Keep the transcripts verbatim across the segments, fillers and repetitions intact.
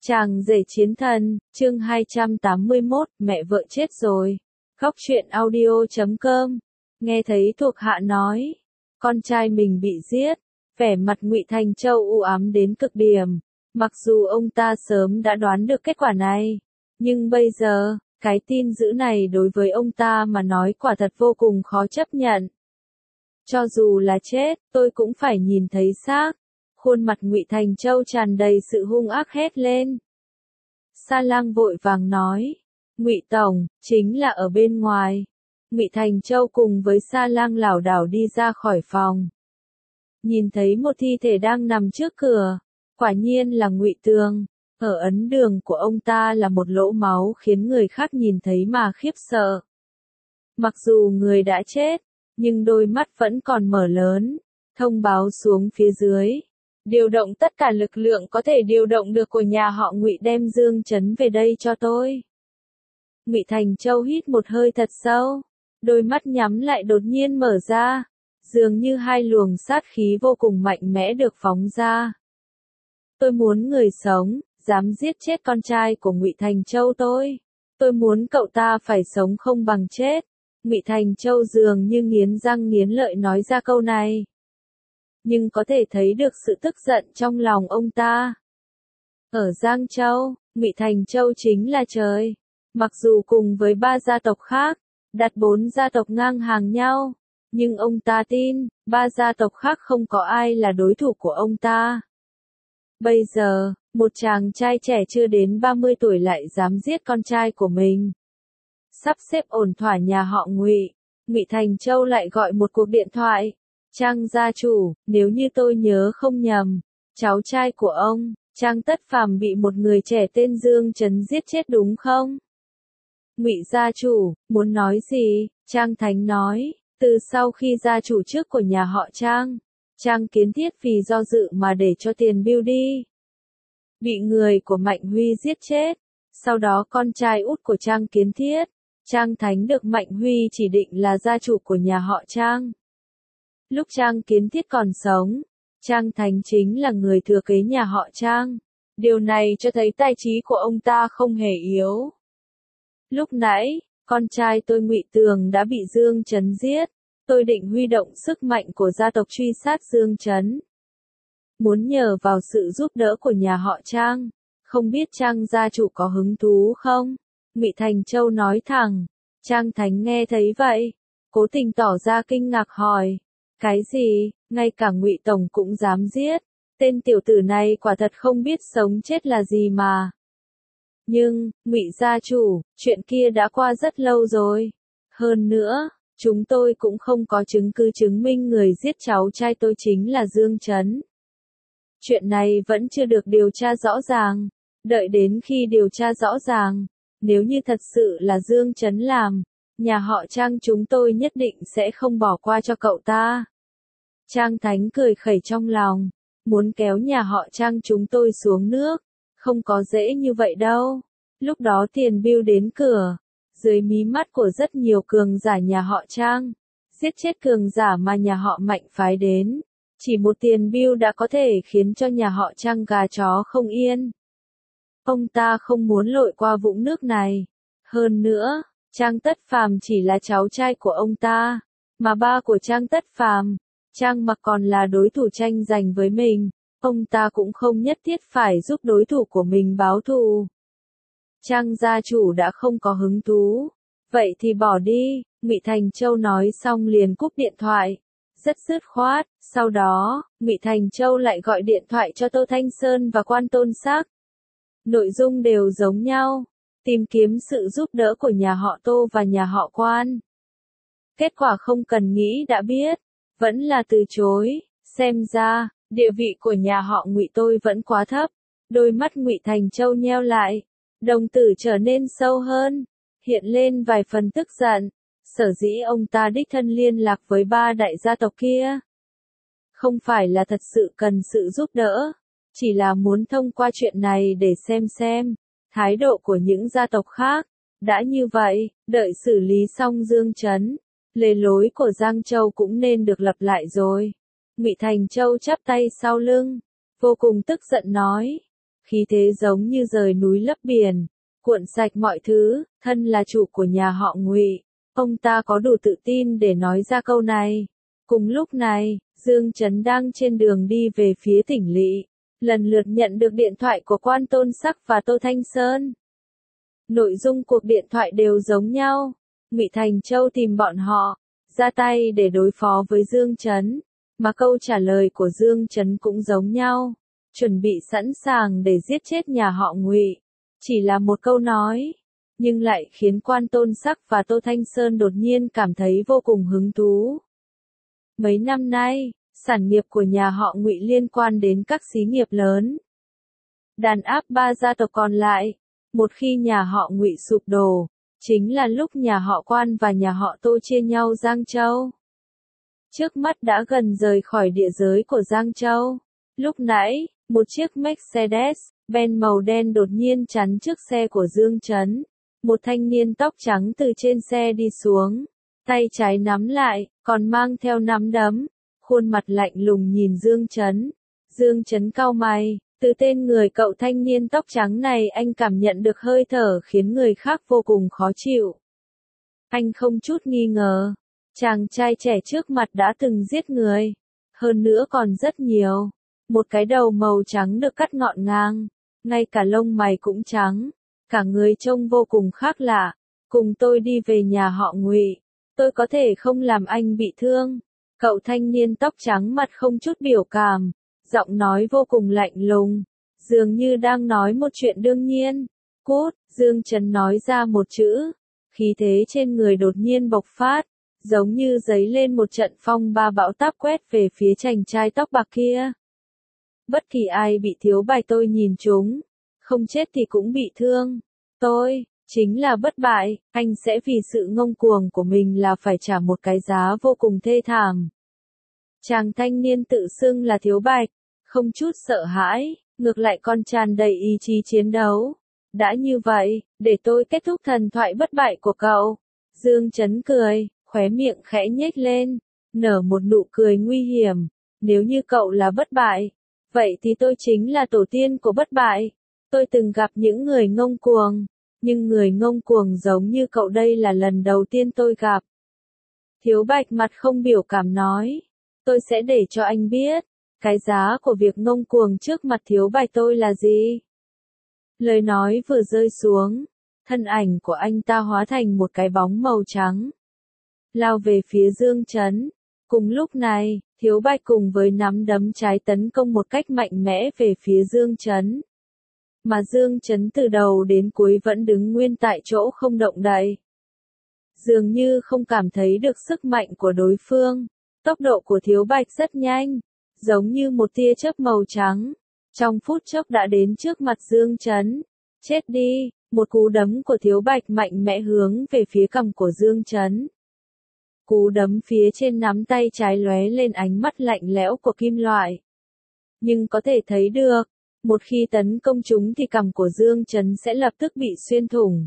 Chàng rể chiến thần, chương hai trăm tám mươi mốt, mẹ vợ chết rồi. Góc truyện audio chấm com. Nghe thấy thuộc hạ nói, con trai mình bị giết, vẻ mặt Ngụy Thành Châu u ám đến cực điểm. Mặc dù ông ta sớm đã đoán được kết quả này, nhưng bây giờ, cái tin dữ này đối với ông ta mà nói quả thật vô cùng khó chấp nhận. Cho dù là chết, tôi cũng phải nhìn thấy xác. Khuôn mặt Ngụy Thành Châu tràn đầy sự hung ác hét lên. Sa Lang vội vàng nói, Ngụy tổng, chính là ở bên ngoài. Ngụy Thành Châu cùng với Sa Lang lảo đảo đi ra khỏi phòng. Nhìn thấy một thi thể đang nằm trước cửa, quả nhiên là Ngụy Tường. Ở ấn đường của ông ta là một lỗ máu khiến người khác nhìn thấy mà khiếp sợ. Mặc dù người đã chết, nhưng đôi mắt vẫn còn mở lớn, thông báo xuống phía dưới. Điều động tất cả lực lượng có thể điều động được của nhà họ Ngụy đem Dương Chấn về đây cho tôi. Ngụy Thành Châu hít một hơi thật sâu, đôi mắt nhắm lại đột nhiên mở ra, dường như hai luồng sát khí vô cùng mạnh mẽ được phóng ra. Tôi muốn người sống, dám giết chết con trai của Ngụy Thành Châu tôi. Tôi muốn cậu ta phải sống không bằng chết. Ngụy Thành Châu dường như nghiến răng nghiến lợi nói ra câu này. Nhưng có thể thấy được sự tức giận trong lòng ông ta. Ở Giang Châu, Ngụy Thành Châu chính là trời. Mặc dù cùng với ba gia tộc khác, đặt bốn gia tộc ngang hàng nhau, nhưng ông ta tin, ba gia tộc khác không có ai là đối thủ của ông ta. Bây giờ, một chàng trai trẻ chưa đến ba mươi tuổi lại dám giết con trai của mình. Sắp xếp ổn thỏa nhà họ Ngụy, Ngụy Thành Châu lại gọi một cuộc điện thoại. Trang gia chủ, nếu như tôi nhớ không nhầm, cháu trai của ông, Trang Tất Phàm bị một người trẻ tên Dương Chấn giết chết đúng không? Ngụy gia chủ, muốn nói gì? Trang Thánh nói, từ sau khi gia chủ trước của nhà họ Trang, Trang Kiến Thiết vì do dự mà để cho tiền bưu đi. Bị người của Mạnh Huy giết chết, sau đó con trai út của Trang Kiến Thiết, Trang Thánh được Mạnh Huy chỉ định là gia chủ của nhà họ Trang. Lúc Trang Kiến Thiết còn sống, Trang Thánh chính là người thừa kế nhà họ Trang. Điều này cho thấy tài trí của ông ta không hề yếu. Lúc nãy, con trai tôi Ngụy Tường đã bị Dương Chấn giết. Tôi định huy động sức mạnh của gia tộc truy sát Dương Chấn. Muốn nhờ vào sự giúp đỡ của nhà họ Trang. Không biết Trang gia chủ có hứng thú không? Ngụy Thành Châu nói thẳng. Trang Thánh nghe thấy vậy, cố tình tỏ ra kinh ngạc hỏi. Cái gì, ngay cả Ngụy tổng cũng dám giết, tên tiểu tử này quả thật không biết sống chết là gì mà. Nhưng, Ngụy gia chủ, chuyện kia đã qua rất lâu rồi. Hơn nữa, chúng tôi cũng không có chứng cứ chứng minh người giết cháu trai tôi chính là Dương Chấn. Chuyện này vẫn chưa được điều tra rõ ràng, đợi đến khi điều tra rõ ràng, nếu như thật sự là Dương Chấn làm, nhà họ Trang chúng tôi nhất định sẽ không bỏ qua cho cậu ta. Trang Thánh cười khẩy trong lòng, muốn kéo nhà họ Trang chúng tôi xuống nước, không có dễ như vậy đâu. Lúc đó tiền bưu đến cửa, dưới mí mắt của rất nhiều cường giả nhà họ Trang, giết chết cường giả mà nhà họ Mạnh phái đến, chỉ một tiền bưu đã có thể khiến cho nhà họ Trang gà chó không yên. Ông ta không muốn lội qua vũng nước này. Hơn nữa, Trang Tất Phàm chỉ là cháu trai của ông ta, mà ba của Trang Tất Phàm, Trang Mặc còn là đối thủ tranh giành với mình, ông ta cũng không nhất thiết phải giúp đối thủ của mình báo thù. Trang gia chủ đã không có hứng thú, vậy thì bỏ đi, Ngụy Thành Châu nói xong liền cúp điện thoại, rất dứt khoát. Sau đó, Ngụy Thành Châu lại gọi điện thoại cho Tô Thanh Sơn và Quan Tôn Sắc. Nội dung đều giống nhau, tìm kiếm sự giúp đỡ của nhà họ Tô và nhà họ Quan. Kết quả không cần nghĩ đã biết, vẫn là từ chối. Xem ra, địa vị của nhà họ Ngụy tôi vẫn quá thấp. Đôi mắt Ngụy Thành Châu nheo lại, đồng tử trở nên sâu hơn, hiện lên vài phần tức giận. Sở dĩ ông ta đích thân liên lạc với ba đại gia tộc kia, không phải là thật sự cần sự giúp đỡ, chỉ là muốn thông qua chuyện này để xem xem thái độ của những gia tộc khác. Đã như vậy, đợi xử lý xong Dương Chấn, lề lối của Giang Châu cũng nên được lập lại rồi. Ngụy Thành Châu chắp tay sau lưng, vô cùng tức giận nói, khí thế giống như rời núi lấp biển, cuộn sạch mọi thứ, thân là chủ của nhà họ Ngụy, ông ta có đủ tự tin để nói ra câu này. Cùng lúc này, Dương Chấn đang trên đường đi về phía tỉnh lỵ, lần lượt nhận được điện thoại của Quan Tôn Sắc và Tô Thanh Sơn. Nội dung cuộc điện thoại đều giống nhau, Ngụy Thành Châu tìm bọn họ, ra tay để đối phó với Dương Chấn, mà câu trả lời của Dương Chấn cũng giống nhau, chuẩn bị sẵn sàng để giết chết nhà họ Ngụy. Chỉ là một câu nói, nhưng lại khiến Quan Tôn Sắc và Tô Thanh Sơn đột nhiên cảm thấy vô cùng hứng thú. Mấy năm nay, sản nghiệp của nhà họ Ngụy liên quan đến các xí nghiệp lớn, đàn áp ba gia tộc còn lại. Một khi nhà họ Ngụy sụp đổ, chính là lúc nhà họ Quan và nhà họ Tô chia nhau Giang Châu. Trước mắt đã gần rời khỏi địa giới của Giang Châu. Lúc nãy, một chiếc Mercedes-Benz màu đen đột nhiên chắn trước xe của Dương Chấn. Một thanh niên tóc trắng từ trên xe đi xuống, tay trái nắm lại, còn mang theo nắm đấm, khuôn mặt lạnh lùng nhìn Dương Chấn. Dương Chấn cau mày, từ tên người cậu thanh niên tóc trắng này anh cảm nhận được hơi thở khiến người khác vô cùng khó chịu. Anh không chút nghi ngờ, chàng trai trẻ trước mặt đã từng giết người, hơn nữa còn rất nhiều. Một cái đầu màu trắng được cắt ngọn ngang, ngay cả lông mày cũng trắng, cả người trông vô cùng khác lạ. Cùng tôi đi về nhà họ Ngụy, tôi có thể không làm anh bị thương. Cậu thanh niên tóc trắng mặt không chút biểu cảm, giọng nói vô cùng lạnh lùng, dường như đang nói một chuyện đương nhiên. Cút, Dương Chấn nói ra một chữ, khí thế trên người đột nhiên bộc phát, giống như giấy lên một trận phong ba bão táp quét về phía chàng trai tóc bạc kia. Bất kỳ ai bị Thiếu Bạch tôi nhìn trúng, không chết thì cũng bị thương. Tôi, chính là bất bại, anh sẽ vì sự ngông cuồng của mình là phải trả một cái giá vô cùng thê thảm. Chàng thanh niên tự xưng là Thiếu Bạch, không chút sợ hãi, ngược lại còn tràn đầy ý chí chiến đấu. Đã như vậy, để tôi kết thúc thần thoại bất bại của cậu. Dương Chấn cười, khóe miệng khẽ nhếch lên, nở một nụ cười nguy hiểm. Nếu như cậu là bất bại, vậy thì tôi chính là tổ tiên của bất bại. Tôi từng gặp những người ngông cuồng, nhưng người ngông cuồng giống như cậu đây là lần đầu tiên tôi gặp. Thiếu Bạch mặt không biểu cảm nói, tôi sẽ để cho anh biết, cái giá của việc ngông cuồng trước mặt Thiếu Bạch tôi là gì. Lời nói vừa rơi xuống, thân ảnh của anh ta hóa thành một cái bóng màu trắng, lao về phía Dương Chấn. Cùng lúc này, Thiếu Bạch cùng với nắm đấm trái tấn công một cách mạnh mẽ về phía Dương Chấn. Mà Dương Chấn từ đầu đến cuối vẫn đứng nguyên tại chỗ không động đậy. Dường như không cảm thấy được sức mạnh của đối phương. Tốc độ của Thiếu Bạch rất nhanh, giống như một tia chớp màu trắng. Trong phút chốc đã đến trước mặt Dương Chấn. Chết đi, một cú đấm của Thiếu Bạch mạnh mẽ hướng về phía cằm của Dương Chấn. Cú đấm phía trên nắm tay trái lóe lên ánh mắt lạnh lẽo của kim loại. Nhưng có thể thấy được, một khi tấn công chúng thì cằm của Dương Chấn sẽ lập tức bị xuyên thủng.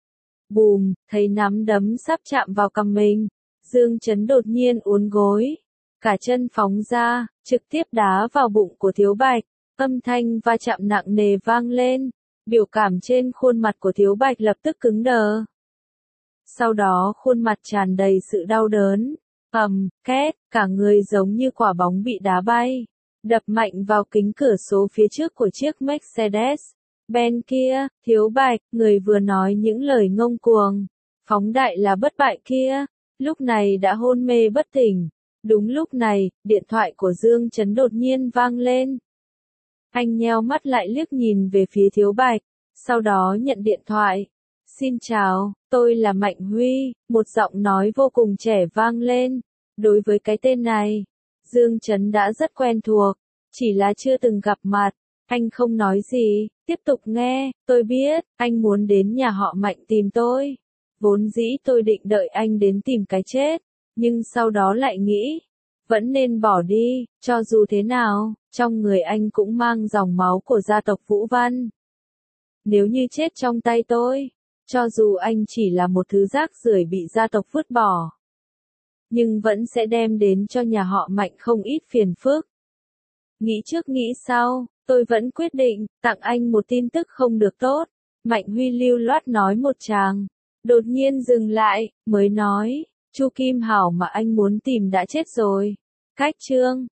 Bùm, thấy nắm đấm sắp chạm vào cằm mình, Dương Chấn đột nhiên uốn gối, cả chân phóng ra, trực tiếp đá vào bụng của Thiếu Bạch, âm thanh va chạm nặng nề vang lên, biểu cảm trên khuôn mặt của Thiếu Bạch lập tức cứng đờ. Sau đó khuôn mặt tràn đầy sự đau đớn, ầm, két, cả người giống như quả bóng bị đá bay, đập mạnh vào kính cửa sổ phía trước của chiếc Mercedes-Benz kia. Thiếu Bạch, người vừa nói những lời ngông cuồng, phóng đại là bất bại kia, lúc này đã hôn mê bất tỉnh. Đúng lúc này, điện thoại của Dương Chấn đột nhiên vang lên. Anh nheo mắt lại liếc nhìn về phía Thiếu Bạch, sau đó nhận điện thoại. Xin chào, tôi là Mạnh Huy, một giọng nói vô cùng trẻ vang lên. Đối với cái tên này, Dương Chấn đã rất quen thuộc, chỉ là chưa từng gặp mặt. Anh không nói gì, tiếp tục nghe, tôi biết, anh muốn đến nhà họ Mạnh tìm tôi. Vốn dĩ tôi định đợi anh đến tìm cái chết, nhưng sau đó lại nghĩ, vẫn nên bỏ đi, cho dù thế nào, trong người anh cũng mang dòng máu của gia tộc Vũ Văn. Nếu như chết trong tay tôi, cho dù anh chỉ là một thứ rác rưởi bị gia tộc vứt bỏ, nhưng vẫn sẽ đem đến cho nhà họ Mạnh không ít phiền phức. Nghĩ trước nghĩ sau, Tôi vẫn quyết định, tặng anh một tin tức không được tốt. Mạnh Huy lưu loát nói một tràng. Đột nhiên dừng lại, mới nói, Chu Kim Hảo mà anh muốn tìm đã chết rồi. Cách chương